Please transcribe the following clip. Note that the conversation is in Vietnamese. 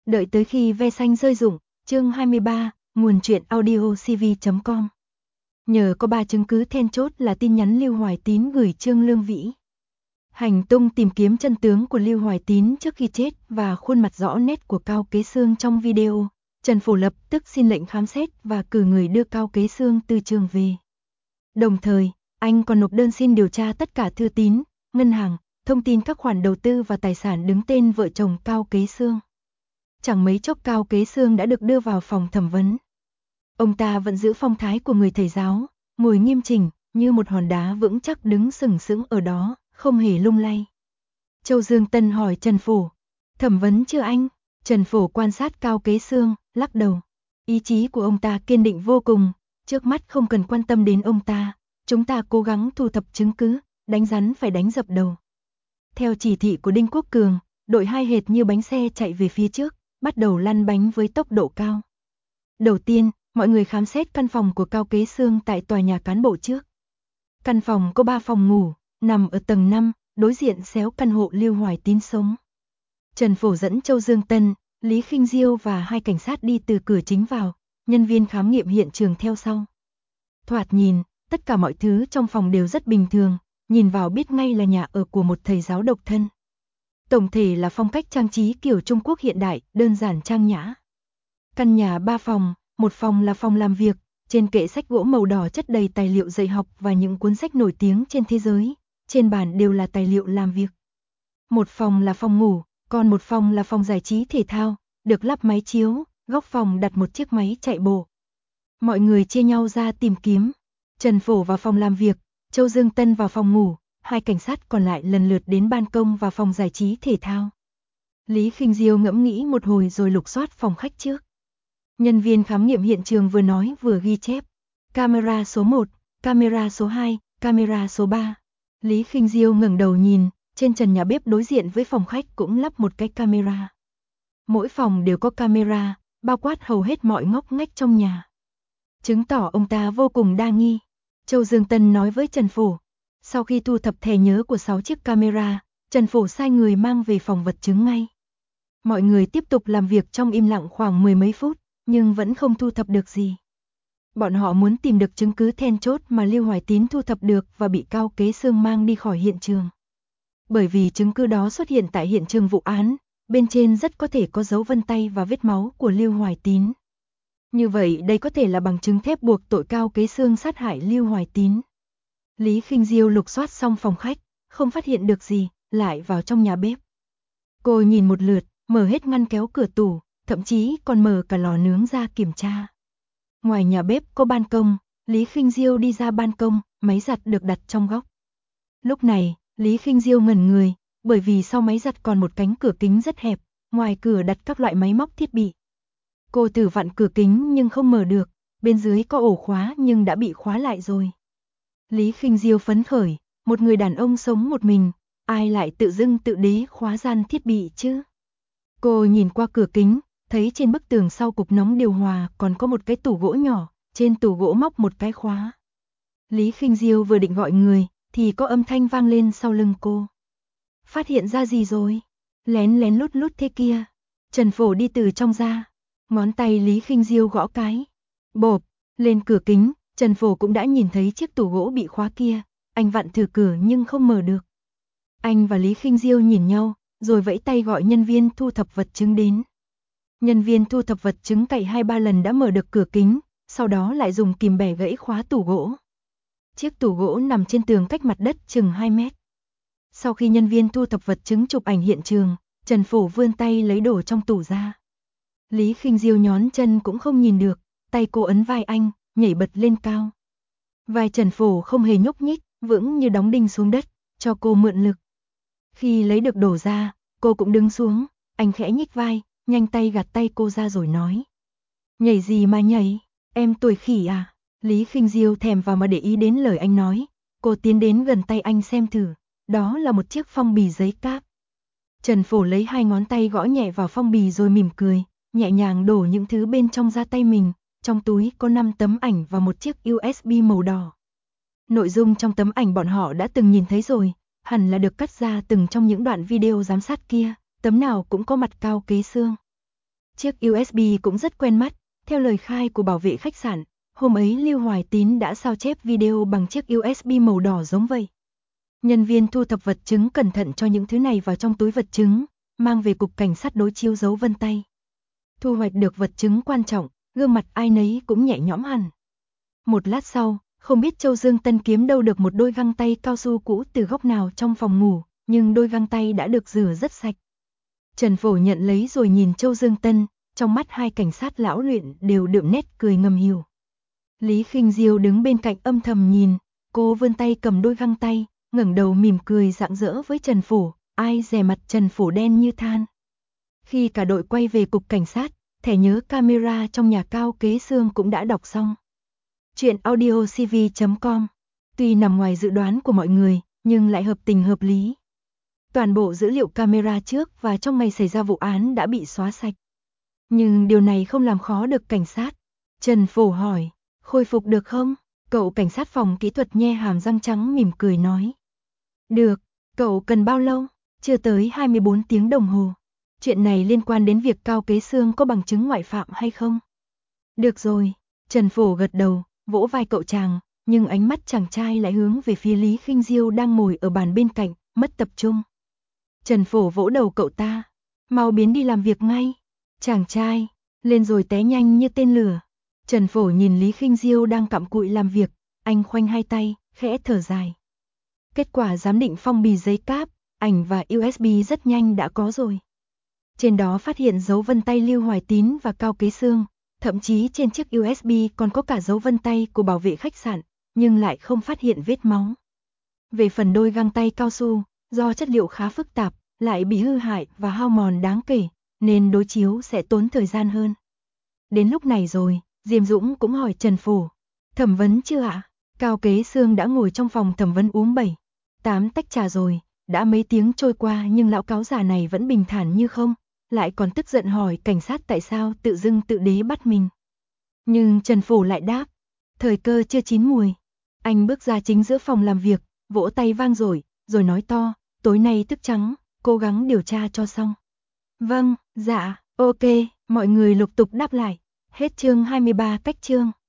Đợi tới khi ve xanh rơi rụng, chương 23, nguồn truyện audio cv.com. Nhờ có 3 chứng cứ then chốt là tin nhắn Lưu Hoài Tín gửi Trương Lương Vĩ, hành tung tìm kiếm chân tướng của Lưu Hoài Tín trước khi chết và khuôn mặt rõ nét của Cao Kế Xương trong video, Trần Phổ lập tức xin lệnh khám xét và cử người đưa Cao Kế Xương từ trường về. Đồng thời, anh còn nộp đơn xin điều tra tất cả thư tín, ngân hàng, thông tin các khoản đầu tư và tài sản đứng tên vợ chồng Cao Kế Xương. Chẳng mấy chốc Cao Kế Xương đã được đưa vào phòng thẩm vấn. Ông ta vẫn giữ phong thái của người thầy giáo, ngồi nghiêm chỉnh, như một hòn đá vững chắc đứng sừng sững ở đó, không hề lung lay. Châu Dương Tân hỏi Trần Phổ, thẩm vấn chưa anh? Trần Phổ quan sát Cao Kế Xương, lắc đầu. Ý chí của ông ta kiên định vô cùng, trước mắt không cần quan tâm đến ông ta, chúng ta cố gắng thu thập chứng cứ, đánh rắn phải đánh dập đầu. Theo chỉ thị của Đinh Quốc Cường, đội hai hệt như bánh xe chạy về phía trước, bắt đầu lăn bánh với tốc độ cao. Đầu tiên, mọi người khám xét căn phòng của Cao Kế Xương tại tòa nhà cán bộ trước. Căn phòng có 3 phòng ngủ, nằm ở tầng 5, đối diện xéo căn hộ Lưu Hoài Tín sống. Trần Phổ dẫn Châu Dương Tân, Lý Khinh Diêu và 2 cảnh sát đi từ cửa chính vào, nhân viên khám nghiệm hiện trường theo sau. Thoạt nhìn, tất cả mọi thứ trong phòng đều rất bình thường, nhìn vào biết ngay là nhà ở của một thầy giáo độc thân. Tổng thể là phong cách trang trí kiểu Trung Quốc hiện đại, đơn giản trang nhã. Căn nhà 3 phòng, một phòng là phòng làm việc, trên kệ sách gỗ màu đỏ chất đầy tài liệu dạy học và những cuốn sách nổi tiếng trên thế giới, trên bàn đều là tài liệu làm việc. Một phòng là phòng ngủ, còn một phòng là phòng giải trí thể thao, được lắp máy chiếu, góc phòng đặt một chiếc máy chạy bộ. Mọi người chia nhau ra tìm kiếm. Trần Phổ vào phòng làm việc, Châu Dương Tân vào phòng ngủ, 2 cảnh sát còn lại lần lượt đến ban công và phòng giải trí thể thao. Lý Khinh Diêu ngẫm nghĩ một hồi rồi lục soát phòng khách trước. Nhân viên khám nghiệm hiện trường vừa nói vừa ghi chép. Camera số 1, camera số 2, camera số 3. Lý Khinh Diêu ngẩng đầu nhìn, trên trần nhà bếp đối diện với phòng khách cũng lắp một cái camera. Mỗi phòng đều có camera, bao quát hầu hết mọi ngóc ngách trong nhà. Chứng tỏ ông ta vô cùng đa nghi. Châu Dương Tân nói với Trần Phổ. Sau khi thu thập thẻ nhớ của 6 chiếc camera, Trần Phổ sai người mang về phòng vật chứng ngay. Mọi người tiếp tục làm việc trong im lặng khoảng 10 mấy phút, nhưng vẫn không thu thập được gì. Bọn họ muốn tìm được chứng cứ then chốt mà Lưu Hoài Tín thu thập được và bị Cao Kế Xương mang đi khỏi hiện trường. Bởi vì chứng cứ đó xuất hiện tại hiện trường vụ án, bên trên rất có thể có dấu vân tay và vết máu của Lưu Hoài Tín. Như vậy đây có thể là bằng chứng thép buộc tội Cao Kế Xương sát hại Lưu Hoài Tín. Lý Khinh Diêu lục soát xong phòng khách, không phát hiện được gì, lại vào trong nhà bếp. Cô nhìn một lượt, mở hết ngăn kéo cửa tủ, thậm chí còn mở cả lò nướng ra kiểm tra. Ngoài nhà bếp có ban công, Lý Khinh Diêu đi ra ban công, máy giặt được đặt trong góc. Lúc này, Lý Khinh Diêu ngẩn người, bởi vì sau máy giặt còn một cánh cửa kính rất hẹp, ngoài cửa đặt các loại máy móc thiết bị. Cô thử vặn cửa kính nhưng không mở được, bên dưới có ổ khóa nhưng đã bị khóa lại rồi. Lý Khinh Diêu phấn khởi, một người đàn ông sống một mình, ai lại tự dưng tự đế khóa gian thiết bị chứ? Cô nhìn qua cửa kính, thấy trên bức tường sau cục nóng điều hòa còn có một cái tủ gỗ nhỏ, trên tủ gỗ móc một cái khóa. Lý Khinh Diêu vừa định gọi người, thì có âm thanh vang lên sau lưng cô. Phát hiện ra gì rồi? Lén lén lút lút thế kia. Trần Phổ đi từ trong ra, ngón tay Lý Khinh Diêu gõ cái. Bộp, lên cửa kính, Trần Phổ cũng đã nhìn thấy chiếc tủ gỗ bị khóa kia, anh vặn thử cửa nhưng không mở được. Anh và Lý Khinh Diêu nhìn nhau, rồi vẫy tay gọi nhân viên thu thập vật chứng đến. Nhân viên thu thập vật chứng cậy 2-3 lần đã mở được cửa kính, sau đó lại dùng kìm bẻ gãy khóa tủ gỗ. Chiếc tủ gỗ nằm trên tường cách mặt đất chừng 2 mét. Sau khi nhân viên thu thập vật chứng chụp ảnh hiện trường, Trần Phổ vươn tay lấy đồ trong tủ ra. Lý Khinh Diêu nhón chân cũng không nhìn được, tay cô ấn vai anh, nhảy bật lên cao. Vai Trần Phổ không hề nhúc nhích, vững như đóng đinh xuống đất, cho cô mượn lực. Khi lấy được đồ ra, cô cũng đứng xuống, anh khẽ nhích vai, nhanh tay gạt tay cô ra rồi nói. Nhảy gì mà nhảy, em tuổi khỉ à? Lý Khinh Diêu thèm vào mà để ý đến lời anh nói, cô tiến đến gần tay anh xem thử, đó là một chiếc phong bì giấy cáp. Trần Phổ lấy 2 ngón tay gõ nhẹ vào phong bì rồi mỉm cười, nhẹ nhàng đổ những thứ bên trong ra tay mình, trong túi có 5 tấm ảnh và một chiếc USB màu đỏ. Nội dung trong tấm ảnh bọn họ đã từng nhìn thấy rồi, hẳn là được cắt ra từng trong những đoạn video giám sát kia, tấm nào cũng có mặt Cao Kế Xương. Chiếc USB cũng rất quen mắt, theo lời khai của bảo vệ khách sạn, hôm ấy Lưu Hoài Tín đã sao chép video bằng chiếc USB màu đỏ giống vậy. Nhân viên thu thập vật chứng cẩn thận cho những thứ này vào trong túi vật chứng, mang về cục cảnh sát đối chiếu dấu vân tay. Thu hoạch được vật chứng quan trọng, gương mặt ai nấy cũng nhẹ nhõm hẳn. Một lát sau, không biết Châu Dương Tân kiếm đâu được một đôi găng tay cao su cũ từ góc nào trong phòng ngủ, nhưng đôi găng tay đã được rửa rất sạch. Trần Phổ nhận lấy rồi nhìn Châu Dương Tân, trong mắt hai cảnh sát lão luyện đều đượm nét cười ngầm hiểu. Lý Khinh Diêu đứng bên cạnh âm thầm nhìn, cô vươn tay cầm đôi găng tay, ngẩng đầu mỉm cười rạng rỡ với Trần Phổ, ai dè mặt Trần Phổ đen như than. Khi cả đội quay về cục cảnh sát, thẻ nhớ camera trong nhà Cao Kế Xương cũng đã đọc xong. Chuyện audiocv.com tuy nằm ngoài dự đoán của mọi người, nhưng lại hợp tình hợp lý. Toàn bộ dữ liệu camera trước và trong ngày xảy ra vụ án đã bị xóa sạch. Nhưng điều này không làm khó được cảnh sát. Trần Phổ hỏi, khôi phục được không? Cậu cảnh sát phòng kỹ thuật nhe hàm răng trắng mỉm cười nói. Được, cậu cần bao lâu? Chưa tới 24 tiếng đồng hồ. Chuyện này liên quan đến việc Cao Kế Xương có bằng chứng ngoại phạm hay không? Được rồi, Trần Phổ gật đầu, vỗ vai cậu chàng, nhưng ánh mắt chàng trai lại hướng về phía Lý Khinh Diêu đang ngồi ở bàn bên cạnh, mất tập trung. Trần Phổ vỗ đầu cậu ta, mau biến đi làm việc ngay. Chàng trai, lên rồi té nhanh như tên lửa. Trần Phổ nhìn Lý Khinh Diêu đang cặm cụi làm việc, anh khoanh hai tay, khẽ thở dài. Kết quả giám định phong bì giấy cáp, ảnh và USB rất nhanh đã có rồi. Trên đó phát hiện dấu vân tay Lưu Hoài Tín và Cao Kế Xương, thậm chí trên chiếc USB còn có cả dấu vân tay của bảo vệ khách sạn, nhưng lại không phát hiện vết máu. Về phần đôi găng tay cao su, do chất liệu khá phức tạp, lại bị hư hại và hao mòn đáng kể, nên đối chiếu sẽ tốn thời gian hơn. Đến lúc này rồi, Diêm Dũng cũng hỏi Trần Phổ, thẩm vấn chưa ạ? Cao Kế Xương đã ngồi trong phòng thẩm vấn uống 7-8 tách trà rồi, đã mấy tiếng trôi qua nhưng lão cáo già này vẫn bình thản như không, lại còn tức giận hỏi cảnh sát tại sao tự dưng tự đế bắt mình. Nhưng Trần Phổ lại đáp, thời cơ chưa chín mùi. Anh bước ra chính giữa phòng làm việc, vỗ tay vang rồi nói to, tối nay thức trắng, cố gắng điều tra cho xong. Vâng, dạ, ok, mọi người lục tục đáp lại. Hết chương 23 cách chương.